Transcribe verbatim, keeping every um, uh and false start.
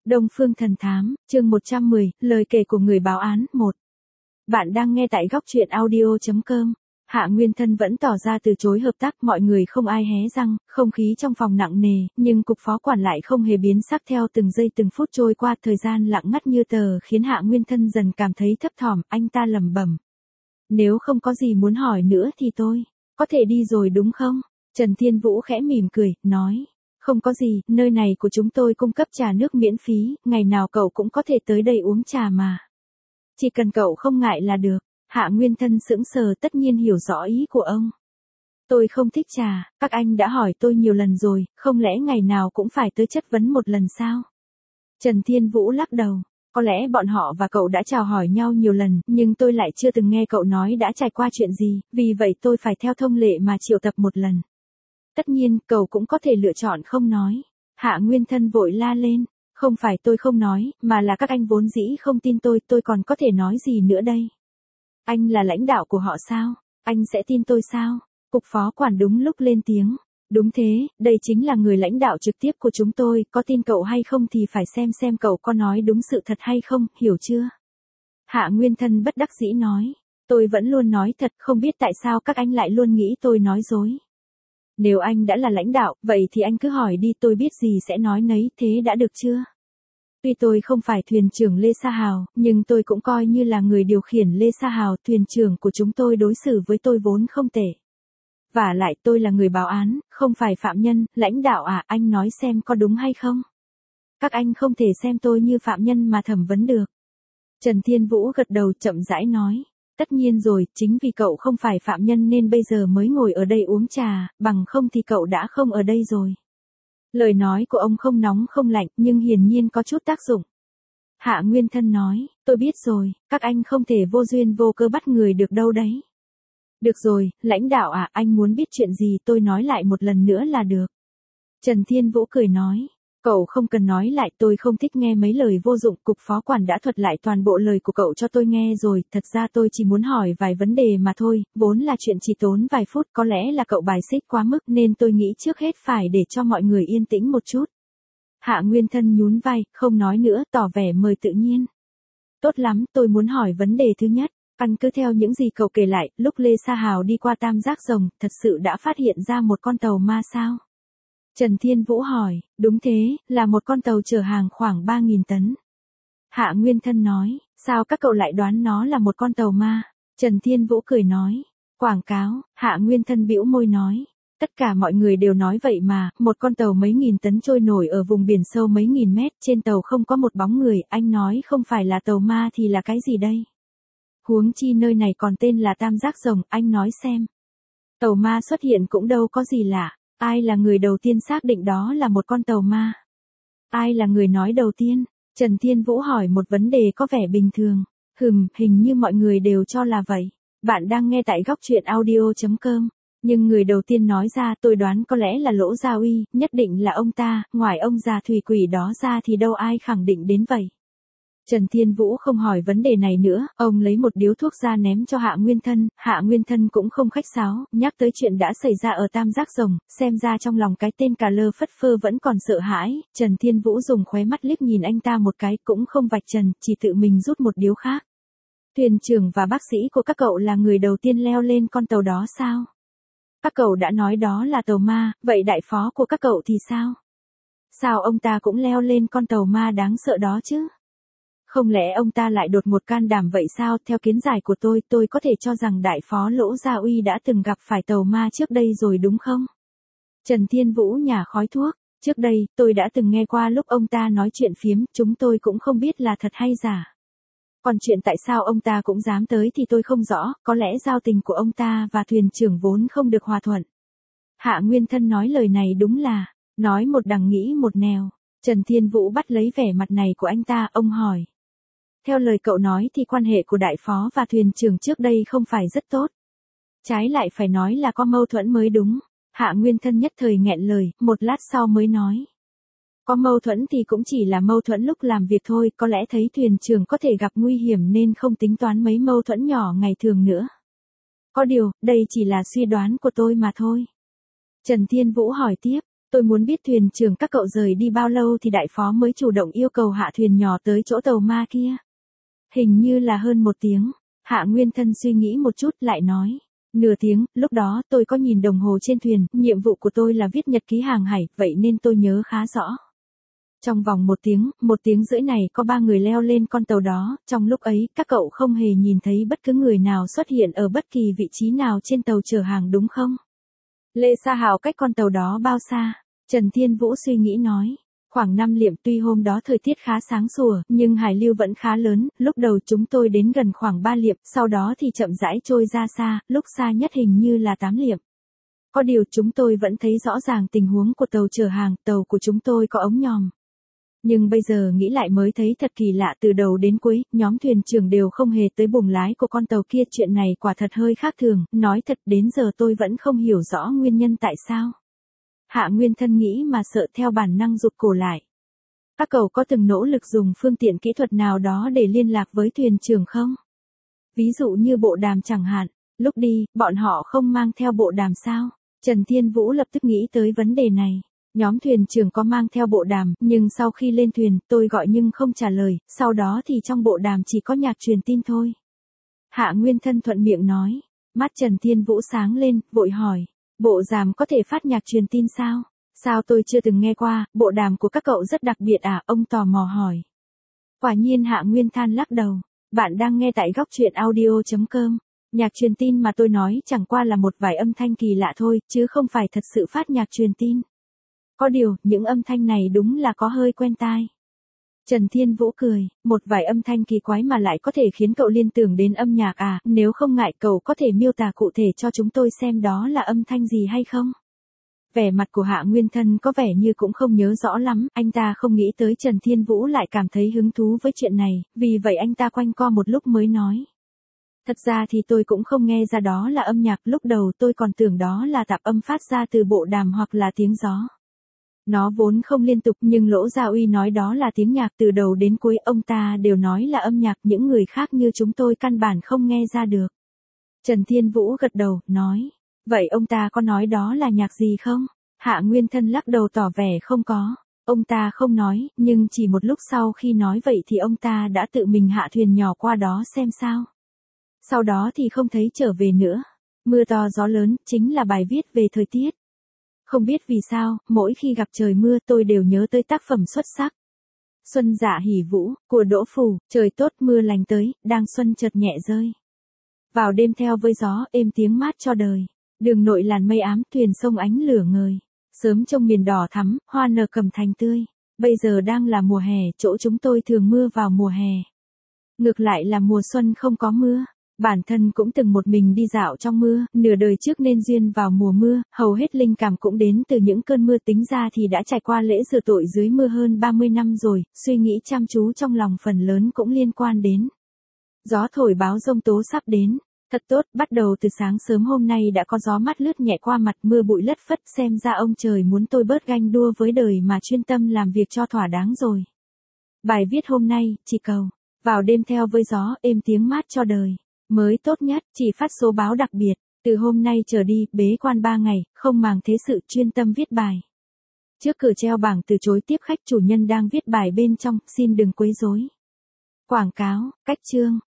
Đông Phương Thần Thám, chương một trăm mười, lời kể của người báo án, một. Bạn đang nghe tại góc truyện audio chấm com. Hạ Nguyên Thân vẫn tỏ ra từ chối hợp tác, mọi người không ai hé răng, không khí trong phòng nặng nề, nhưng cục phó quản lại không hề biến sắc theo từng giây từng phút trôi qua, thời gian lặng ngắt như tờ khiến Hạ Nguyên Thân dần cảm thấy thấp thỏm, anh ta lẩm bẩm. Nếu không có gì muốn hỏi nữa thì tôi, có thể đi rồi đúng không? Trần Thiên Vũ khẽ mỉm cười, nói. Không có gì, nơi này của chúng tôi cung cấp trà nước miễn phí, ngày nào cậu cũng có thể tới đây uống trà mà. Chỉ cần cậu không ngại là được. Hạ Nguyên Thân sững sờ, tất nhiên hiểu rõ ý của ông. Tôi không thích trà, các anh đã hỏi tôi nhiều lần rồi, không lẽ ngày nào cũng phải tới chất vấn một lần sao? Trần Thiên Vũ lắc đầu. Có lẽ bọn họ và cậu đã chào hỏi nhau nhiều lần, nhưng tôi lại chưa từng nghe cậu nói đã trải qua chuyện gì, vì vậy tôi phải theo thông lệ mà triệu tập một lần. Tất nhiên, cậu cũng có thể lựa chọn không nói. Hạ Nguyên Thân vội la lên. Không phải tôi không nói, mà là các anh vốn dĩ không tin tôi, tôi còn có thể nói gì nữa đây? Anh là lãnh đạo của họ sao? Anh sẽ tin tôi sao? Cục phó quản đúng lúc lên tiếng. Đúng thế, đây chính là người lãnh đạo trực tiếp của chúng tôi, có tin cậu hay không thì phải xem xem cậu có nói đúng sự thật hay không, hiểu chưa? Hạ Nguyên Thân bất đắc dĩ nói. Tôi vẫn luôn nói thật, không biết tại sao các anh lại luôn nghĩ tôi nói dối. Nếu anh đã là lãnh đạo, vậy thì anh cứ hỏi đi, tôi biết gì sẽ nói nấy, thế đã được chưa? Tuy tôi không phải thuyền trưởng Lê Sa Hào, nhưng tôi cũng coi như là người điều khiển Lê Sa Hào, thuyền trưởng của chúng tôi đối xử với tôi vốn không tệ. Vả lại tôi là người báo án, không phải phạm nhân, lãnh đạo à, anh nói xem có đúng hay không? Các anh không thể xem tôi như phạm nhân mà thẩm vấn được. Trần Thiên Vũ gật đầu chậm rãi nói. Tất nhiên rồi, chính vì cậu không phải phạm nhân nên bây giờ mới ngồi ở đây uống trà, bằng không thì cậu đã không ở đây rồi. Lời nói của ông không nóng không lạnh, nhưng hiển nhiên có chút tác dụng. Hạ Nguyên Thân nói, tôi biết rồi, các anh không thể vô duyên vô cớ bắt người được đâu đấy. Được rồi, lãnh đạo à, anh muốn biết chuyện gì tôi nói lại một lần nữa là được. Trần Thiên Vũ cười nói. Cậu không cần nói lại, tôi không thích nghe mấy lời vô dụng, cục phó quản đã thuật lại toàn bộ lời của cậu cho tôi nghe rồi, thật ra tôi chỉ muốn hỏi vài vấn đề mà thôi, vốn là chuyện chỉ tốn vài phút, có lẽ là cậu bài xích quá mức nên tôi nghĩ trước hết phải để cho mọi người yên tĩnh một chút. Hạ Nguyên Thân nhún vai, không nói nữa, tỏ vẻ mời tự nhiên. Tốt lắm, tôi muốn hỏi vấn đề thứ nhất, căn cứ theo những gì cậu kể lại, lúc Lê Sa Hào đi qua Tam Giác Rồng, thật sự đã phát hiện ra một con tàu ma sao? Trần Thiên Vũ hỏi, đúng thế, là một con tàu chở hàng khoảng ba nghìn tấn. Hạ Nguyên Thân nói, sao các cậu lại đoán nó là một con tàu ma? Trần Thiên Vũ cười nói, quảng cáo, Hạ Nguyên Thân bĩu môi nói, tất cả mọi người đều nói vậy mà, một con tàu mấy nghìn tấn trôi nổi ở vùng biển sâu mấy nghìn mét, trên tàu không có một bóng người, anh nói không phải là tàu ma thì là cái gì đây? Huống chi nơi này còn tên là Tam Giác Rồng, anh nói xem. Tàu ma xuất hiện cũng đâu có gì lạ. Ai là người đầu tiên xác định đó là một con tàu ma? Ai là người nói đầu tiên? Trần Thiên Vũ hỏi một vấn đề có vẻ bình thường. Hừm, hình như mọi người đều cho là vậy. Bạn đang nghe tại góc truyện audio chấm com. Nhưng người đầu tiên nói ra tôi đoán có lẽ là Lỗ Gia Uy, nhất định là ông ta, ngoài ông già thủy quỷ đó ra thì đâu ai khẳng định đến vậy. Trần Thiên Vũ không hỏi vấn đề này nữa, ông lấy một điếu thuốc ra ném cho Hạ Nguyên Thân, Hạ Nguyên Thân cũng không khách sáo, nhắc tới chuyện đã xảy ra ở Tam Giác Rồng, xem ra trong lòng cái tên cà lơ phất phơ vẫn còn sợ hãi, Trần Thiên Vũ dùng khóe mắt liếc nhìn anh ta một cái, cũng không vạch trần, chỉ tự mình rút một điếu khác. Thuyền trưởng và bác sĩ của các cậu là người đầu tiên leo lên con tàu đó sao? Các cậu đã nói đó là tàu ma, vậy đại phó của các cậu thì sao? Sao ông ta cũng leo lên con tàu ma đáng sợ đó chứ? Không lẽ ông ta lại đột ngột can đảm vậy sao? Theo kiến giải của tôi, tôi có thể cho rằng đại phó Lỗ Gia Uy đã từng gặp phải tàu ma trước đây rồi đúng không? Trần Thiên Vũ nhả khói thuốc. Trước đây, tôi đã từng nghe qua lúc ông ta nói chuyện phiếm, chúng tôi cũng không biết là thật hay giả. Còn chuyện tại sao ông ta cũng dám tới thì tôi không rõ, có lẽ giao tình của ông ta và thuyền trưởng vốn không được hòa thuận. Hạ Nguyên Thân nói lời này đúng là, nói một đằng nghĩ một nẻo. Trần Thiên Vũ bắt lấy vẻ mặt này của anh ta, ông hỏi. Theo lời cậu nói thì quan hệ của đại phó và thuyền trưởng trước đây không phải rất tốt. Trái lại phải nói là có mâu thuẫn mới đúng. Hạ Nguyên Thân nhất thời nghẹn lời, một lát sau mới nói. Có mâu thuẫn thì cũng chỉ là mâu thuẫn lúc làm việc thôi, có lẽ thấy thuyền trưởng có thể gặp nguy hiểm nên không tính toán mấy mâu thuẫn nhỏ ngày thường nữa. Có điều, đây chỉ là suy đoán của tôi mà thôi. Trần Thiên Vũ hỏi tiếp, Tôi muốn biết thuyền trưởng các cậu rời đi bao lâu thì đại phó mới chủ động yêu cầu hạ thuyền nhỏ tới chỗ tàu ma kia. Hình như là hơn một tiếng. Hạ Nguyên Thân suy nghĩ một chút lại nói. Nửa tiếng, lúc đó tôi có nhìn đồng hồ trên thuyền, nhiệm vụ của tôi là viết nhật ký hàng hải, vậy nên tôi nhớ khá rõ. Trong vòng một tiếng, một tiếng rưỡi này có ba người leo lên con tàu đó, trong lúc ấy, các cậu không hề nhìn thấy bất cứ người nào xuất hiện ở bất kỳ vị trí nào trên tàu chở hàng đúng không? Lê Sa Hào cách con tàu đó bao xa? Trần Thiên Vũ suy nghĩ nói. Khoảng năm liệm, tuy hôm đó thời tiết khá sáng sủa, nhưng hải lưu vẫn khá lớn, lúc đầu chúng tôi đến gần khoảng ba liệm, sau đó thì chậm rãi trôi ra xa, lúc xa nhất hình như là tám liệm. Có điều chúng tôi vẫn thấy rõ ràng tình huống của tàu chở hàng, tàu của chúng tôi có ống nhòm. Nhưng bây giờ nghĩ lại mới thấy thật kỳ lạ, từ đầu đến cuối, nhóm thuyền trưởng đều không hề tới buồng lái của con tàu kia, chuyện này quả thật hơi khác thường, nói thật đến giờ tôi vẫn không hiểu rõ nguyên nhân tại sao. Hạ Nguyên Thân nghĩ mà sợ theo bản năng rụt cổ lại. Các cậu có từng nỗ lực dùng phương tiện kỹ thuật nào đó để liên lạc với thuyền trưởng không? Ví dụ như bộ đàm chẳng hạn, lúc đi, bọn họ không mang theo bộ đàm sao? Trần Thiên Vũ lập tức nghĩ tới vấn đề này. Nhóm thuyền trưởng có mang theo bộ đàm, nhưng sau khi lên thuyền, tôi gọi nhưng không trả lời, sau đó thì trong bộ đàm chỉ có nhạc truyền tin thôi. Hạ Nguyên Thân thuận miệng nói. Mắt Trần Thiên Vũ sáng lên, vội hỏi. Bộ đàm có thể phát nhạc truyền tin sao? Sao tôi chưa từng nghe qua, bộ đàm của các cậu rất đặc biệt à? Ông tò mò hỏi. Quả nhiên Hạ Nguyên than lắc đầu. Bạn đang nghe tại góc truyện audio chấm com. Nhạc truyền tin mà tôi nói chẳng qua là một vài âm thanh kỳ lạ thôi, chứ không phải thật sự phát nhạc truyền tin. Có điều, những âm thanh này đúng là có hơi quen tai. Trần Thiên Vũ cười, một vài âm thanh kỳ quái mà lại có thể khiến cậu liên tưởng đến âm nhạc à, nếu không ngại cậu có thể miêu tả cụ thể cho chúng tôi xem đó là âm thanh gì hay không? Vẻ mặt của Hạ Nguyên Thân có vẻ như cũng không nhớ rõ lắm, anh ta không nghĩ tới Trần Thiên Vũ lại cảm thấy hứng thú với chuyện này, vì vậy anh ta quanh co một lúc mới nói. Thật ra thì tôi cũng không nghe ra đó là âm nhạc, lúc đầu tôi còn tưởng đó là tạp âm phát ra từ bộ đàm hoặc là tiếng gió. Nó vốn không liên tục nhưng Lỗ Gia Uy nói đó là tiếng nhạc, từ đầu đến cuối ông ta đều nói là âm nhạc, những người khác như chúng tôi căn bản không nghe ra được. Trần Thiên Vũ gật đầu, nói. Vậy ông ta có nói đó là nhạc gì không? Hạ Nguyên Thân lắc đầu tỏ vẻ không có. Ông ta không nói, nhưng chỉ một lúc sau khi nói vậy thì ông ta đã tự mình hạ thuyền nhỏ qua đó xem sao. Sau đó thì không thấy trở về nữa. Mưa to gió lớn, chính là bài viết về thời tiết. Không biết vì sao, mỗi khi gặp trời mưa tôi đều nhớ tới tác phẩm xuất sắc. Xuân Dạ Hỉ Vũ, của Đỗ Phủ, trời tốt mưa lành tới, đang xuân chợt nhẹ rơi. Vào đêm theo với gió, êm tiếng mát cho đời. Đường nội làn mây ám, thuyền sông ánh lửa ngời. Sớm trông miền đỏ thắm, hoa nở cầm thành tươi. Bây giờ đang là mùa hè, chỗ chúng tôi thường mưa vào mùa hè. Ngược lại là mùa xuân không có mưa. Bản thân cũng từng một mình đi dạo trong mưa, nửa đời trước nên duyên vào mùa mưa, hầu hết linh cảm cũng đến từ những cơn mưa, tính ra thì đã trải qua lễ rửa tội dưới mưa hơn ba mươi năm rồi, suy nghĩ chăm chú trong lòng phần lớn cũng liên quan đến. Gió thổi báo giông tố sắp đến. Thật tốt, bắt đầu từ sáng sớm hôm nay đã có gió mát lướt nhẹ qua mặt, mưa bụi lất phất, xem ra ông trời muốn tôi bớt ganh đua với đời mà chuyên tâm làm việc cho thỏa đáng rồi. Bài viết hôm nay, chỉ cầu, vào đêm theo với gió, êm tiếng mát cho đời. Mới tốt nhất, chỉ phát số báo đặc biệt, từ hôm nay trở đi, bế quan ba ngày, không màng thế sự, chuyên tâm viết bài. Trước cửa treo bảng từ chối tiếp khách, chủ nhân đang viết bài bên trong, xin đừng quấy rối. Quảng cáo, cách chương.